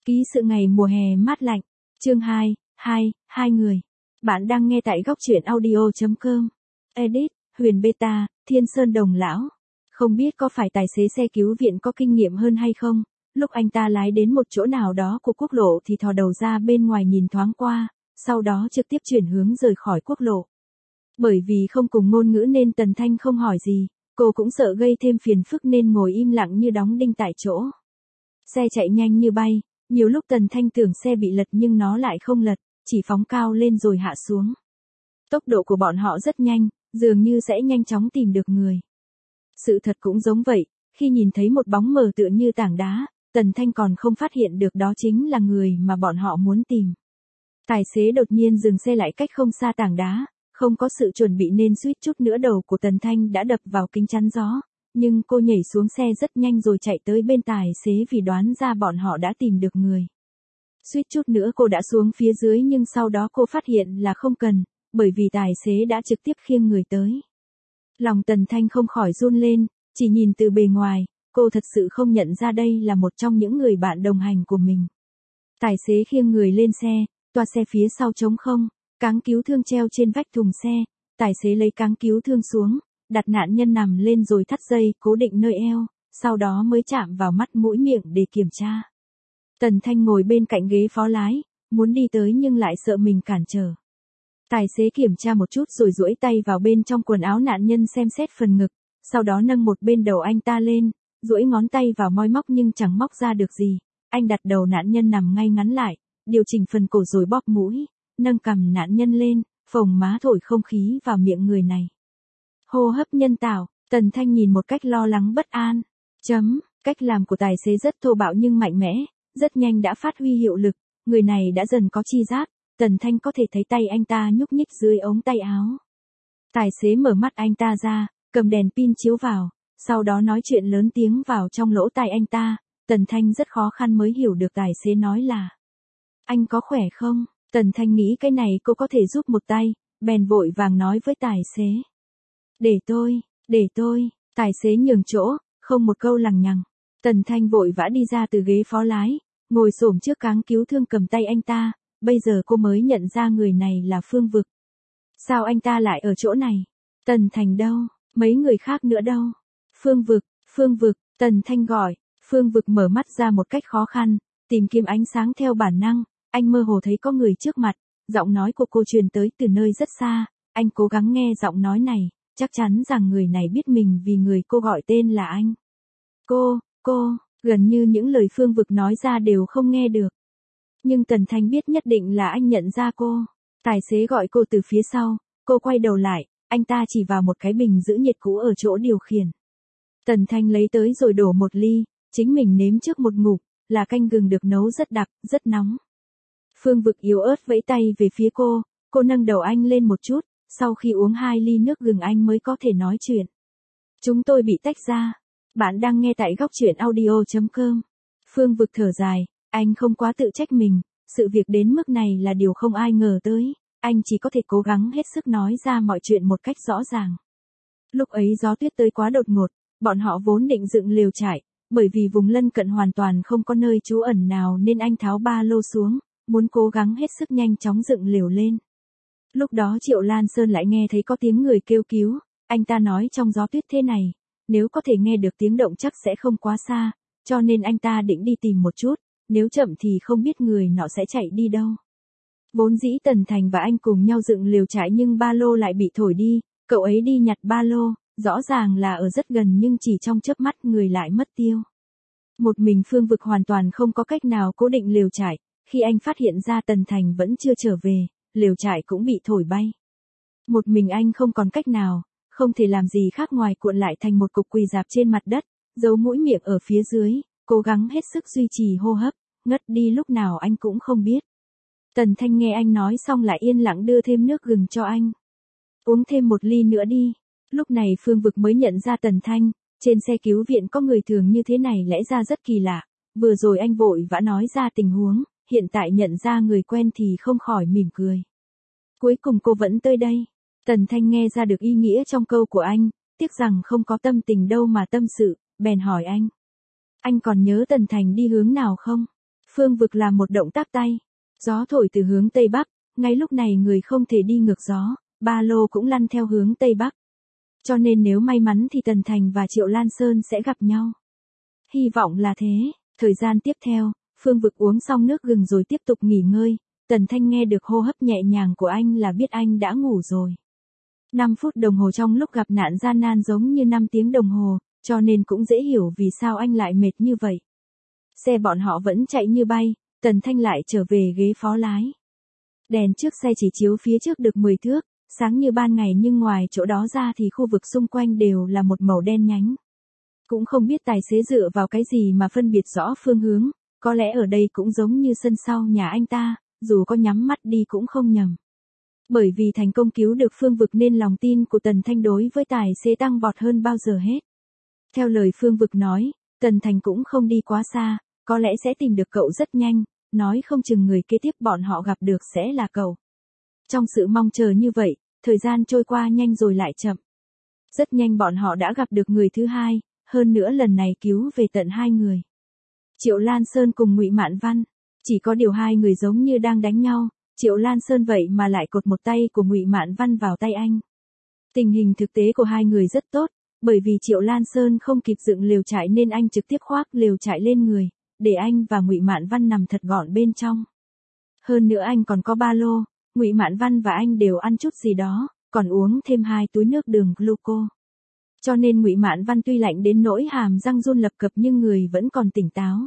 Ký sự ngày mùa hè mát lạnh. Chương 2, hai người. Bạn đang nghe tại góc truyện audio.com. Edit, Huyền Beta, Thiên Sơn Đồng Lão. Không biết có phải tài xế xe cứu viện có kinh nghiệm hơn hay không, lúc anh ta lái đến một chỗ nào đó của quốc lộ thì thò đầu ra bên ngoài nhìn thoáng qua, sau đó trực tiếp chuyển hướng rời khỏi quốc lộ. Bởi vì không cùng ngôn ngữ nên Tần Thanh không hỏi gì, cô cũng sợ gây thêm phiền phức nên ngồi im lặng như đóng đinh tại chỗ. Xe chạy nhanh như bay, nhiều lúc Tần Thanh tưởng xe bị lật nhưng nó lại không lật, chỉ phóng cao lên rồi hạ xuống. Tốc độ của bọn họ rất nhanh, dường như sẽ nhanh chóng tìm được người. Sự thật cũng giống vậy, khi nhìn thấy một bóng mờ tựa như tảng đá, Tần Thanh còn không phát hiện được đó chính là người mà bọn họ muốn tìm. Tài xế đột nhiên dừng xe lại cách không xa tảng đá, không có sự chuẩn bị nên suýt chút nữa đầu của Tần Thanh đã đập vào kính chắn gió, nhưng cô nhảy xuống xe rất nhanh rồi chạy tới bên tài xế vì đoán ra bọn họ đã tìm được người. Suýt chút nữa cô đã xuống phía dưới nhưng sau đó cô phát hiện là không cần, bởi vì tài xế đã trực tiếp khiêng người tới. Lòng Tần Thanh không khỏi run lên, chỉ nhìn từ bề ngoài, cô thật sự không nhận ra đây là một trong những người bạn đồng hành của mình. Tài xế khiêng người lên xe, toa xe phía sau trống không, cáng cứu thương treo trên vách thùng xe, tài xế lấy cáng cứu thương xuống, đặt nạn nhân nằm lên rồi thắt dây cố định nơi eo, sau đó mới chạm vào mắt mũi miệng để kiểm tra. Tần Thanh ngồi bên cạnh ghế phó lái, muốn đi tới nhưng lại sợ mình cản trở. Tài xế kiểm tra một chút rồi duỗi tay vào bên trong quần áo nạn nhân xem xét phần ngực, sau đó nâng một bên đầu anh ta lên, duỗi ngón tay vào moi móc nhưng chẳng móc ra được gì. Anh đặt đầu nạn nhân nằm ngay ngắn lại, điều chỉnh phần cổ rồi bóp mũi, nâng cằm nạn nhân lên, phồng má thổi không khí vào miệng người này. Hô hấp nhân tạo, Tần Thanh nhìn một cách lo lắng bất an. Cách làm của tài xế rất thô bạo nhưng mạnh mẽ, rất nhanh đã phát huy hiệu lực, người này đã dần có chi giác, Tần Thanh có thể thấy tay anh ta nhúc nhích dưới ống tay áo. Tài xế mở mắt anh ta ra, cầm đèn pin chiếu vào, sau đó nói chuyện lớn tiếng vào trong lỗ tai anh ta, Tần Thanh rất khó khăn mới hiểu được tài xế nói là: "Anh có khỏe không?" Tần Thanh nghĩ cái này cô có thể giúp một tay, bèn vội vàng nói với tài xế: để tôi, tài xế nhường chỗ, không một câu lằng nhằng. Tần Thanh vội vã đi ra từ ghế phó lái, ngồi xổm trước cáng cứu thương cầm tay anh ta, bây giờ cô mới nhận ra người này là Phương Vực. Sao anh ta lại ở chỗ này? Tần Thành đâu? Mấy người khác nữa đâu? Phương Vực, Tần Thanh gọi, Phương Vực mở mắt ra một cách khó khăn, tìm kiếm ánh sáng theo bản năng, anh mơ hồ thấy có người trước mặt, giọng nói của cô truyền tới từ nơi rất xa, anh cố gắng nghe giọng nói này, chắc chắn rằng người này biết mình vì người cô gọi tên là anh. Cô, gần như những lời Phương Vực nói ra đều không nghe được. Nhưng Tần Thanh biết nhất định là anh nhận ra cô. Tài xế gọi cô từ phía sau, cô quay đầu lại, anh ta chỉ vào một cái bình giữ nhiệt cũ ở chỗ điều khiển. Tần Thanh lấy tới rồi đổ một ly, chính mình nếm trước một ngụm, là canh gừng được nấu rất đặc, rất nóng. Phương Vực yếu ớt vẫy tay về phía cô nâng đầu anh lên một chút, sau khi uống 2 ly nước gừng anh mới có thể nói chuyện. Chúng tôi bị tách ra. Bạn đang nghe tại góc truyện audio.com. Phương Vực thở dài, anh không quá tự trách mình, sự việc đến mức này là điều không ai ngờ tới, anh chỉ có thể cố gắng hết sức nói ra mọi chuyện một cách rõ ràng. Lúc ấy gió tuyết tới quá đột ngột, bọn họ vốn định dựng lều trại, bởi vì vùng lân cận hoàn toàn không có nơi trú ẩn nào nên anh tháo ba lô xuống, muốn cố gắng hết sức nhanh chóng dựng lều lên. Lúc đó Triệu Lan Sơn lại nghe thấy có tiếng người kêu cứu, anh ta nói trong gió tuyết thế này, nếu có thể nghe được tiếng động chắc sẽ không quá xa, cho nên anh ta định đi tìm một chút, nếu chậm thì không biết người nọ sẽ chạy đi đâu. Vốn dĩ Tần Thành và anh cùng nhau dựng lều trại nhưng ba lô lại bị thổi đi, cậu ấy đi nhặt ba lô, rõ ràng là ở rất gần nhưng chỉ trong chớp mắt người lại mất tiêu. Một mình Phương Vực hoàn toàn không có cách nào cố định lều trại, khi anh phát hiện ra Tần Thành vẫn chưa trở về, lều trại cũng bị thổi bay. Một mình anh không còn cách nào, không thể làm gì khác ngoài cuộn lại thành một cục quỳ rạp trên mặt đất, giấu mũi miệng ở phía dưới, cố gắng hết sức duy trì hô hấp, ngất đi lúc nào anh cũng không biết. Tần Thanh nghe anh nói xong lại yên lặng đưa thêm nước gừng cho anh. Uống thêm một ly nữa đi. Lúc này Phương Vực mới nhận ra Tần Thanh, trên xe cứu viện có người thường như thế này lẽ ra rất kỳ lạ. Vừa rồi anh vội vã nói ra tình huống, hiện tại nhận ra người quen thì không khỏi mỉm cười. Cuối cùng cô vẫn tới đây. Tần Thanh nghe ra được ý nghĩa trong câu của anh, tiếc rằng không có tâm tình đâu mà tâm sự, bèn hỏi anh. Anh còn nhớ Tần Thành đi hướng nào không? Phương Vực làm một động tác tay. Gió thổi từ hướng Tây Bắc, ngay lúc này người không thể đi ngược gió, ba lô cũng lăn theo hướng Tây Bắc. Cho nên nếu may mắn thì Tần Thành và Triệu Lan Sơn sẽ gặp nhau. Hy vọng là thế. Thời gian tiếp theo, Phương Vực uống xong nước gừng rồi tiếp tục nghỉ ngơi. Tần Thanh nghe được hô hấp nhẹ nhàng của anh là biết anh đã ngủ rồi. 5 phút đồng hồ trong lúc gặp nạn gian nan giống như 5 tiếng đồng hồ, cho nên cũng dễ hiểu vì sao anh lại mệt như vậy. Xe bọn họ vẫn chạy như bay, Tần Thanh lại trở về ghế phó lái. Đèn trước xe chỉ chiếu phía trước được 10 thước, sáng như ban ngày nhưng ngoài chỗ đó ra thì khu vực xung quanh đều là một màu đen nhánh. Cũng không biết tài xế dựa vào cái gì mà phân biệt rõ phương hướng, có lẽ ở đây cũng giống như sân sau nhà anh ta, dù có nhắm mắt đi cũng không nhầm. Bởi vì thành công cứu được Phương Vực nên lòng tin của Tần Thanh đối với tài xế tăng vọt hơn bao giờ hết. Theo lời Phương Vực nói, Tần Thành cũng không đi quá xa, có lẽ sẽ tìm được cậu rất nhanh, nói không chừng người kế tiếp bọn họ gặp được sẽ là cậu. Trong sự mong chờ như vậy, thời gian trôi qua nhanh rồi lại chậm. Rất nhanh bọn họ đã gặp được người thứ hai, hơn nữa lần này cứu về tận 2 người. Triệu Lan Sơn cùng Ngụy Mạn Văn, chỉ có điều 2 người giống như đang đánh nhau, Triệu Lan Sơn vậy mà lại cột một tay của Ngụy Mạn Văn vào tay anh. Tình hình thực tế của 2 người rất tốt, bởi vì Triệu Lan Sơn không kịp dựng lều trại nên anh trực tiếp khoác lều trại lên người, để anh và Ngụy Mạn Văn nằm thật gọn bên trong. Hơn nữa anh còn có ba lô, Ngụy Mạn Văn và anh đều ăn chút gì đó, còn uống thêm 2 túi nước đường gluco. Cho nên Ngụy Mạn Văn tuy lạnh đến nỗi hàm răng run lập cập nhưng người vẫn còn tỉnh táo.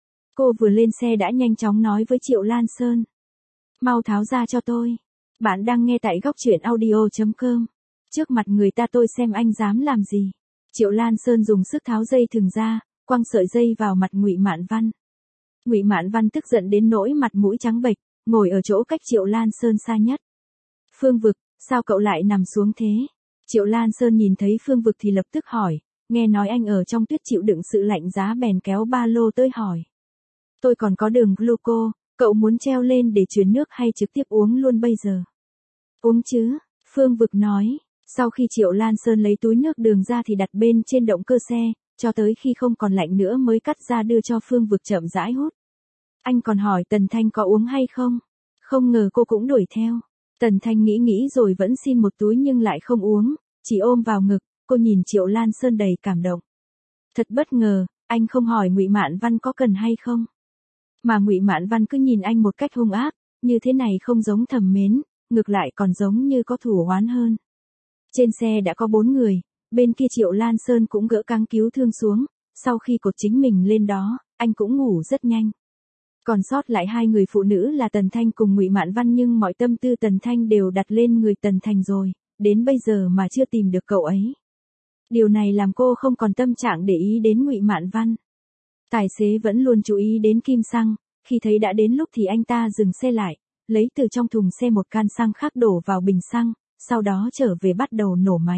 Cô vừa lên xe đã nhanh chóng nói với Triệu Lan Sơn. Mau tháo ra cho tôi. Bạn đang nghe tại góc truyện audio.com. Trước mặt người ta tôi xem anh dám làm gì. Triệu Lan Sơn dùng sức tháo dây thừng ra, quăng sợi dây vào mặt Ngụy Mạn Văn. Ngụy Mạn Văn tức giận đến nỗi mặt mũi trắng bệch, ngồi ở chỗ cách Triệu Lan Sơn xa nhất. Phương Vực, sao cậu lại nằm xuống thế? Triệu Lan Sơn nhìn thấy Phương Vực thì lập tức hỏi, nghe nói anh ở trong tuyết chịu đựng sự lạnh giá bèn kéo ba lô tới hỏi. Tôi còn có đường gluco, cậu muốn treo lên để truyền nước hay trực tiếp uống luôn bây giờ? Uống chứ, Phương Vực nói. Sau khi Triệu Lan Sơn lấy túi nước đường ra thì đặt bên trên động cơ xe, cho tới khi không còn lạnh nữa mới cắt ra đưa cho Phương Vực chậm rãi hút. Anh còn hỏi Tần Thanh có uống hay không? Không ngờ cô cũng đuổi theo. Tần Thanh nghĩ rồi vẫn xin một túi nhưng lại không uống, chỉ ôm vào ngực, cô nhìn Triệu Lan Sơn đầy cảm động. Thật bất ngờ, anh không hỏi Ngụy Mạn Văn có cần hay không. Mà Ngụy Mạn Văn cứ nhìn anh một cách hung ác, như thế này không giống thầm mến, ngược lại còn giống như có thủ oán hơn. Trên xe đã có 4 người, bên kia Triệu Lan Sơn cũng gỡ cáng cứu thương xuống, sau khi cột chính mình lên đó, anh cũng ngủ rất nhanh. Còn sót lại 2 người phụ nữ là Tần Thanh cùng Ngụy Mạn Văn nhưng mọi tâm tư Tần Thanh đều đặt lên người Tần Thành rồi, đến bây giờ mà chưa tìm được cậu ấy. Điều này làm cô không còn tâm trạng để ý đến Ngụy Mạn Văn. Tài xế vẫn luôn chú ý đến kim xăng, khi thấy đã đến lúc thì anh ta dừng xe lại, lấy từ trong thùng xe một can xăng khác đổ vào bình xăng, sau đó trở về bắt đầu nổ máy.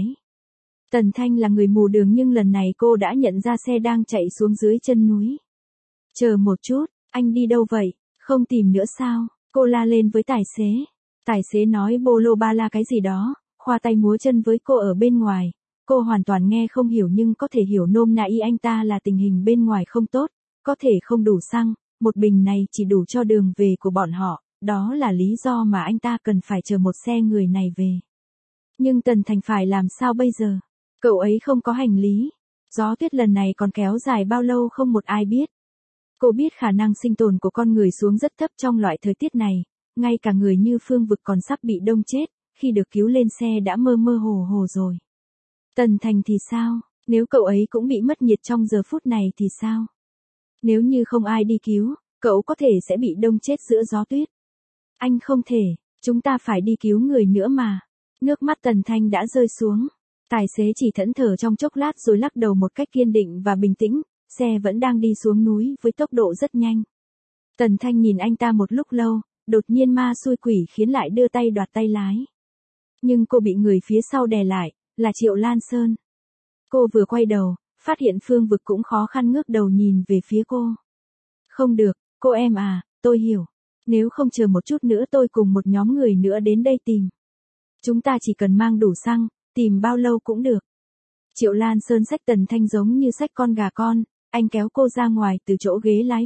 Tần Thanh là người mù đường nhưng lần này cô đã nhận ra xe đang chạy xuống dưới chân núi. Chờ một chút, anh đi đâu vậy? Không tìm nữa sao? Cô la lên với tài xế. Tài xế nói bô lô ba la cái gì đó, khoa tay múa chân với cô ở bên ngoài. Cô hoàn toàn nghe không hiểu nhưng có thể hiểu nôm na ý anh ta là tình hình bên ngoài không tốt, có thể không đủ xăng, một bình này chỉ đủ cho đường về của bọn họ, đó là lý do mà anh ta cần phải chờ một xe người này về. Nhưng Tần Thành phải làm sao bây giờ? Cậu ấy không có hành lý. Gió tuyết lần này còn kéo dài bao lâu không một ai biết. Cô biết khả năng sinh tồn của con người xuống rất thấp trong loại thời tiết này, ngay cả người như Phương Vực còn sắp bị đông chết, khi được cứu lên xe đã mơ mơ hồ hồ rồi. Tần Thành thì sao? Nếu cậu ấy cũng bị mất nhiệt trong giờ phút này thì sao? Nếu như không ai đi cứu, cậu có thể sẽ bị đông chết giữa gió tuyết. Anh không thể, chúng ta phải đi cứu người nữa mà. Nước mắt Tần Thanh đã rơi xuống. Tài xế chỉ thẫn thờ trong chốc lát rồi lắc đầu một cách kiên định và bình tĩnh, xe vẫn đang đi xuống núi với tốc độ rất nhanh. Tần Thanh nhìn anh ta một lúc lâu, đột nhiên ma xui quỷ khiến lại đưa tay đoạt tay lái. Nhưng cô bị người phía sau đè lại, là Triệu Lan Sơn. Cô vừa quay đầu, phát hiện Phương Vực cũng khó khăn ngước đầu nhìn về phía cô. Không được, cô em à, tôi hiểu. Nếu không chờ một chút nữa tôi cùng một nhóm người nữa đến đây tìm. Chúng ta chỉ cần mang đủ xăng, tìm bao lâu cũng được. Triệu Lan Sơn xách Tần Thanh giống như xách con gà con, anh kéo cô ra ngoài từ chỗ ghế lái phụ,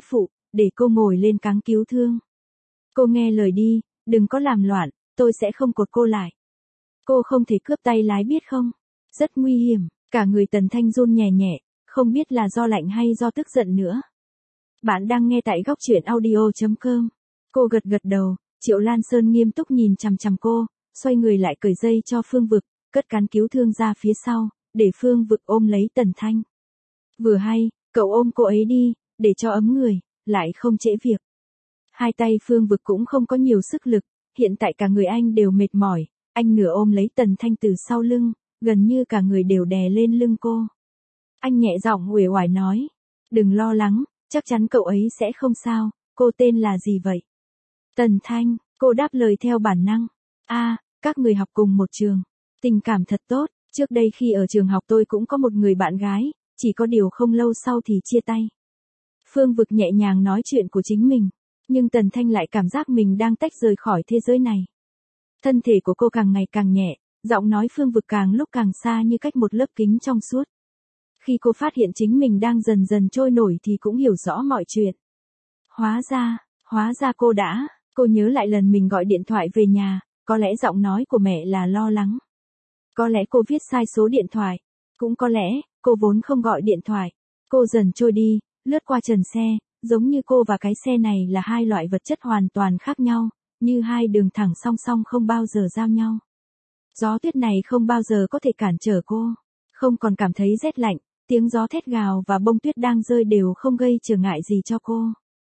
để cô ngồi lên cáng cứu thương. Cô nghe lời đi, đừng có làm loạn, tôi sẽ không cột cô lại. Cô không thể cướp tay lái biết không? Rất nguy hiểm, cả người Tần Thanh run nhẹ nhẹ, không biết là do lạnh hay do tức giận nữa. Bạn đang nghe tại góc truyện audio.com. Cô gật gật đầu, Triệu Lan Sơn nghiêm túc nhìn chằm chằm cô, xoay người lại cởi dây cho Phương Vực, cất cán cứu thương ra phía sau, để Phương Vực ôm lấy Tần Thanh. Vừa hay, cậu ôm cô ấy đi, để cho ấm người, lại không trễ việc. Hai tay Phương Vực cũng không có nhiều sức lực, hiện tại cả người anh đều mệt mỏi, anh nửa ôm lấy Tần Thanh từ sau lưng, gần như cả người đều đè lên lưng cô. Anh nhẹ giọng uể oải nói, đừng lo lắng, chắc chắn cậu ấy sẽ không sao, cô tên là gì vậy? Tần Thanh, cô đáp lời theo bản năng. Các người học cùng một trường. Tình cảm thật tốt, trước đây khi ở trường học tôi cũng có một người bạn gái, chỉ có điều không lâu sau thì chia tay. Phương Vực nhẹ nhàng nói chuyện của chính mình, nhưng Tần Thanh lại cảm giác mình đang tách rời khỏi thế giới này. Thân thể của cô càng ngày càng nhẹ, giọng nói Phương Vực càng lúc càng xa như cách một lớp kính trong suốt. Khi cô phát hiện chính mình đang dần dần trôi nổi thì cũng hiểu rõ mọi chuyện. Hóa ra cô nhớ lại lần mình gọi điện thoại về nhà, có lẽ giọng nói của mẹ là lo lắng. Có lẽ cô viết sai số điện thoại, cũng có lẽ, cô vốn không gọi điện thoại. Cô dần trôi đi, lướt qua trần xe, giống như cô và cái xe này là hai loại vật chất hoàn toàn khác nhau, như hai đường thẳng song song không bao giờ giao nhau. Gió tuyết này không bao giờ có thể cản trở cô, không còn cảm thấy rét lạnh, tiếng gió thét gào và bông tuyết đang rơi đều không gây trở ngại gì cho cô.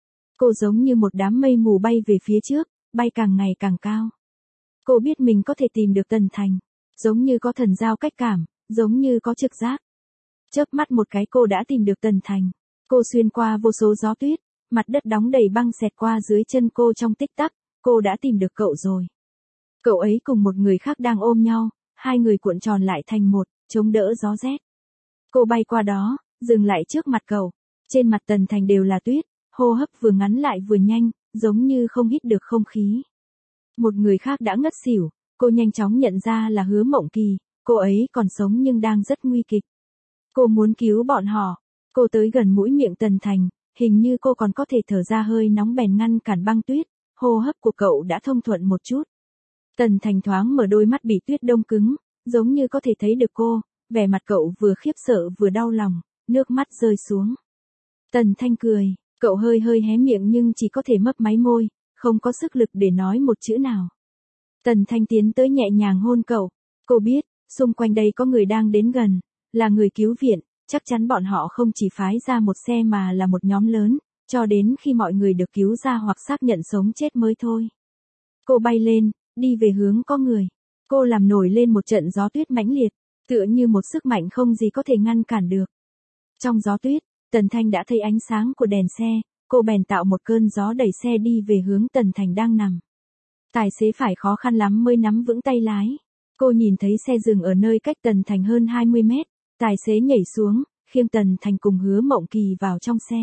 Cô giống như một đám mây mù bay về phía trước, bay càng ngày càng cao. Cô biết mình có thể tìm được Tần Thành, giống như có thần giao cách cảm, giống như có trực giác. Chớp mắt một cái cô đã tìm được Tần Thành. Cô xuyên qua vô số gió tuyết, mặt đất đóng đầy băng xẹt qua dưới chân cô trong tích tắc, cô đã tìm được cậu rồi. Cậu ấy cùng một người khác đang ôm nhau, hai người cuộn tròn lại thành một, chống đỡ gió rét. Cô bay qua đó, dừng lại trước mặt cậu. Trên mặt Tần Thành đều là tuyết, hô hấp vừa ngắn lại vừa nhanh, giống như không hít được không khí. Một người khác đã ngất xỉu, cô nhanh chóng nhận ra là Hứa Mộng Kỳ, cô ấy còn sống nhưng đang rất nguy kịch. Cô muốn cứu bọn họ. Cô tới gần mũi miệng Tần Thành, hình như cô còn có thể thở ra hơi nóng bèn ngăn cản băng tuyết, hô hấp của cậu đã thông thuận một chút. Tần Thành thoáng mở đôi mắt bị tuyết đông cứng, giống như có thể thấy được cô, vẻ mặt cậu vừa khiếp sợ vừa đau lòng, nước mắt rơi xuống. Tần Thanh cười, cậu hơi hé miệng nhưng chỉ có thể mấp máy môi, không có sức lực để nói một chữ nào. Tần Thanh tiến tới nhẹ nhàng hôn cậu, cô biết, xung quanh đây có người đang đến gần, là người cứu viện, chắc chắn bọn họ không chỉ phái ra một xe mà là một nhóm lớn, cho đến khi mọi người được cứu ra hoặc xác nhận sống chết mới thôi. Cô bay lên, đi về hướng có người. Cô làm nổi lên một trận gió tuyết mãnh liệt, tựa như một sức mạnh không gì có thể ngăn cản được. Trong gió tuyết, Tần Thanh đã thấy ánh sáng của đèn xe, cô bèn tạo một cơn gió đẩy xe đi về hướng Tần Thành đang nằm. Tài xế phải khó khăn lắm mới nắm vững tay lái. Cô nhìn thấy xe dừng ở nơi cách Tần Thành hơn 20 mét, tài xế nhảy xuống, khiêng Tần Thành cùng Hứa Mộng Kỳ vào trong xe.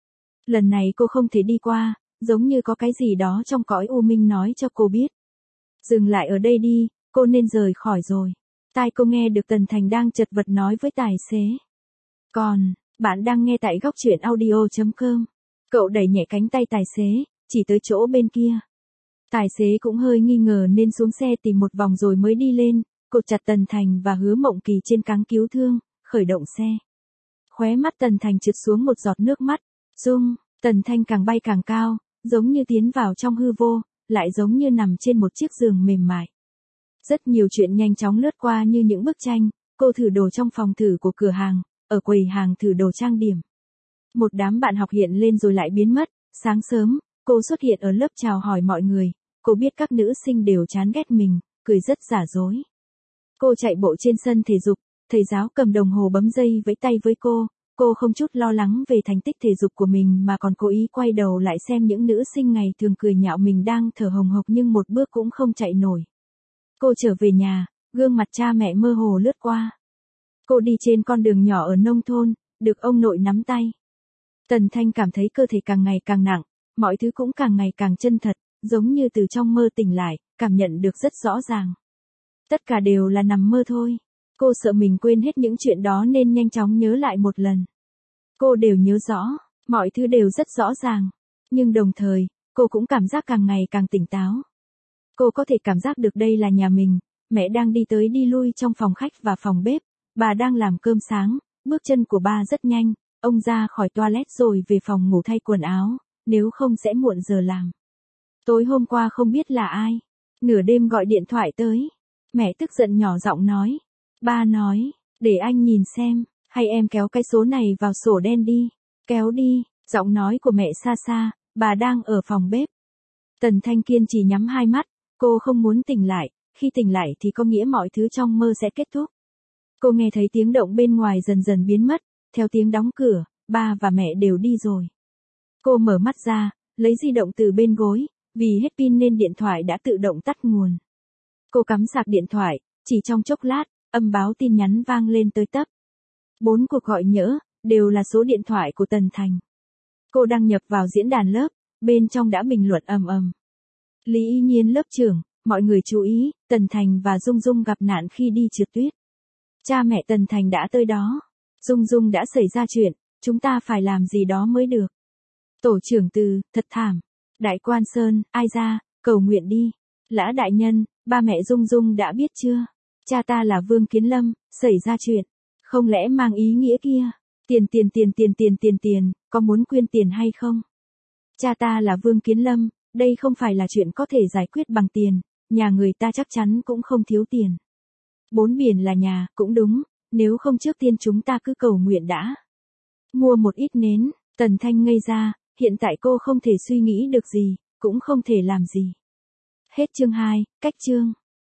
Lần này cô không thể đi qua, giống như có cái gì đó trong cõi u minh nói cho cô biết. Dừng lại ở đây đi, cô nên rời khỏi rồi. Tai cô nghe được Tần Thành đang chật vật nói với tài xế. Bạn đang nghe tại góc truyện audio.com. Cậu đẩy nhẹ cánh tay tài xế, chỉ tới chỗ bên kia. Tài xế cũng hơi nghi ngờ nên xuống xe tìm một vòng rồi mới đi lên, cột chặt Tần Thành và Hứa Mộng Kỳ trên cáng cứu thương, khởi động xe. Khóe mắt Tần Thành trượt xuống một giọt nước mắt. Tần Thanh càng bay càng cao, giống như tiến vào trong hư vô, lại giống như nằm trên một chiếc giường mềm mại. Rất nhiều chuyện nhanh chóng lướt qua như những bức tranh, cô thử đồ trong phòng thử của cửa hàng, ở quầy hàng thử đồ trang điểm. Một đám bạn học hiện lên rồi lại biến mất, sáng sớm, cô xuất hiện ở lớp chào hỏi mọi người, cô biết các nữ sinh đều chán ghét mình, cười rất giả dối. Cô chạy bộ trên sân thể dục, thầy giáo cầm đồng hồ bấm dây vẫy tay với cô không chút lo lắng về thành tích thể dục của mình mà còn cố ý quay đầu lại xem những nữ sinh ngày thường cười nhạo mình đang thở hồng hộc nhưng một bước cũng không chạy nổi. Cô trở về nhà, gương mặt cha mẹ mơ hồ lướt qua. Cô đi trên con đường nhỏ ở nông thôn, được ông nội nắm tay. Tần Thanh cảm thấy cơ thể càng ngày càng nặng, mọi thứ cũng càng ngày càng chân thật, giống như từ trong mơ tỉnh lại, cảm nhận được rất rõ ràng. Tất cả đều là nằm mơ thôi. Cô sợ mình quên hết những chuyện đó nên nhanh chóng nhớ lại một lần. Cô đều nhớ rõ, mọi thứ đều rất rõ ràng. Nhưng đồng thời, cô cũng cảm giác càng ngày càng tỉnh táo. Cô có thể cảm giác được đây là nhà mình, mẹ đang đi tới đi lui trong phòng khách và phòng bếp, bà đang làm cơm sáng, bước chân của ba rất nhanh, ông ra khỏi toilet rồi về phòng ngủ thay quần áo, nếu không sẽ muộn giờ làm. Tối hôm qua không biết là ai, nửa đêm gọi điện thoại tới. Mẹ tức giận nhỏ giọng nói. Ba nói, để anh nhìn xem, hay em kéo cái số này vào sổ đen đi. Kéo đi, giọng nói của mẹ xa xa, bà đang ở phòng bếp. Tần Thanh kiên trì nhắm hai mắt, cô không muốn tỉnh lại, khi tỉnh lại thì có nghĩa mọi thứ trong mơ sẽ kết thúc. Cô nghe thấy tiếng động bên ngoài dần dần biến mất, theo tiếng đóng cửa, ba và mẹ đều đi rồi. Cô mở mắt ra, lấy di động từ bên gối, vì hết pin nên điện thoại đã tự động tắt nguồn. Cô cắm sạc điện thoại, chỉ trong chốc lát, âm báo tin nhắn vang lên tới tấp. 4 cuộc gọi nhỡ, đều là số điện thoại của Tần Thành. Cô đăng nhập vào diễn đàn lớp, bên trong đã bình luận ầm ầm. Lý Y Nhiên lớp trưởng, mọi người chú ý, Tần Thành và Dung Dung gặp nạn khi đi trượt tuyết. Cha mẹ Tần Thành đã tới đó. Dung Dung đã xảy ra chuyện, chúng ta phải làm gì đó mới được. Tổ trưởng Từ, thật thảm. Đại quan Sơn, ai ra, cầu nguyện đi. Lã đại nhân, ba mẹ Dung Dung đã biết chưa? Cha ta là Vương Kiến Lâm, xảy ra chuyện. Không lẽ mang ý nghĩa kia? Tiền, có muốn quyên tiền hay không? Cha ta là Vương Kiến Lâm, đây không phải là chuyện có thể giải quyết bằng tiền, nhà người ta chắc chắn cũng không thiếu tiền. 4 biển là nhà, cũng đúng, nếu không trước tiên chúng ta cứ cầu nguyện đã. Mua một ít nến, Tần Thanh ngây ra, hiện tại cô không thể suy nghĩ được gì, cũng không thể làm gì. Hết chương 2, cách chương.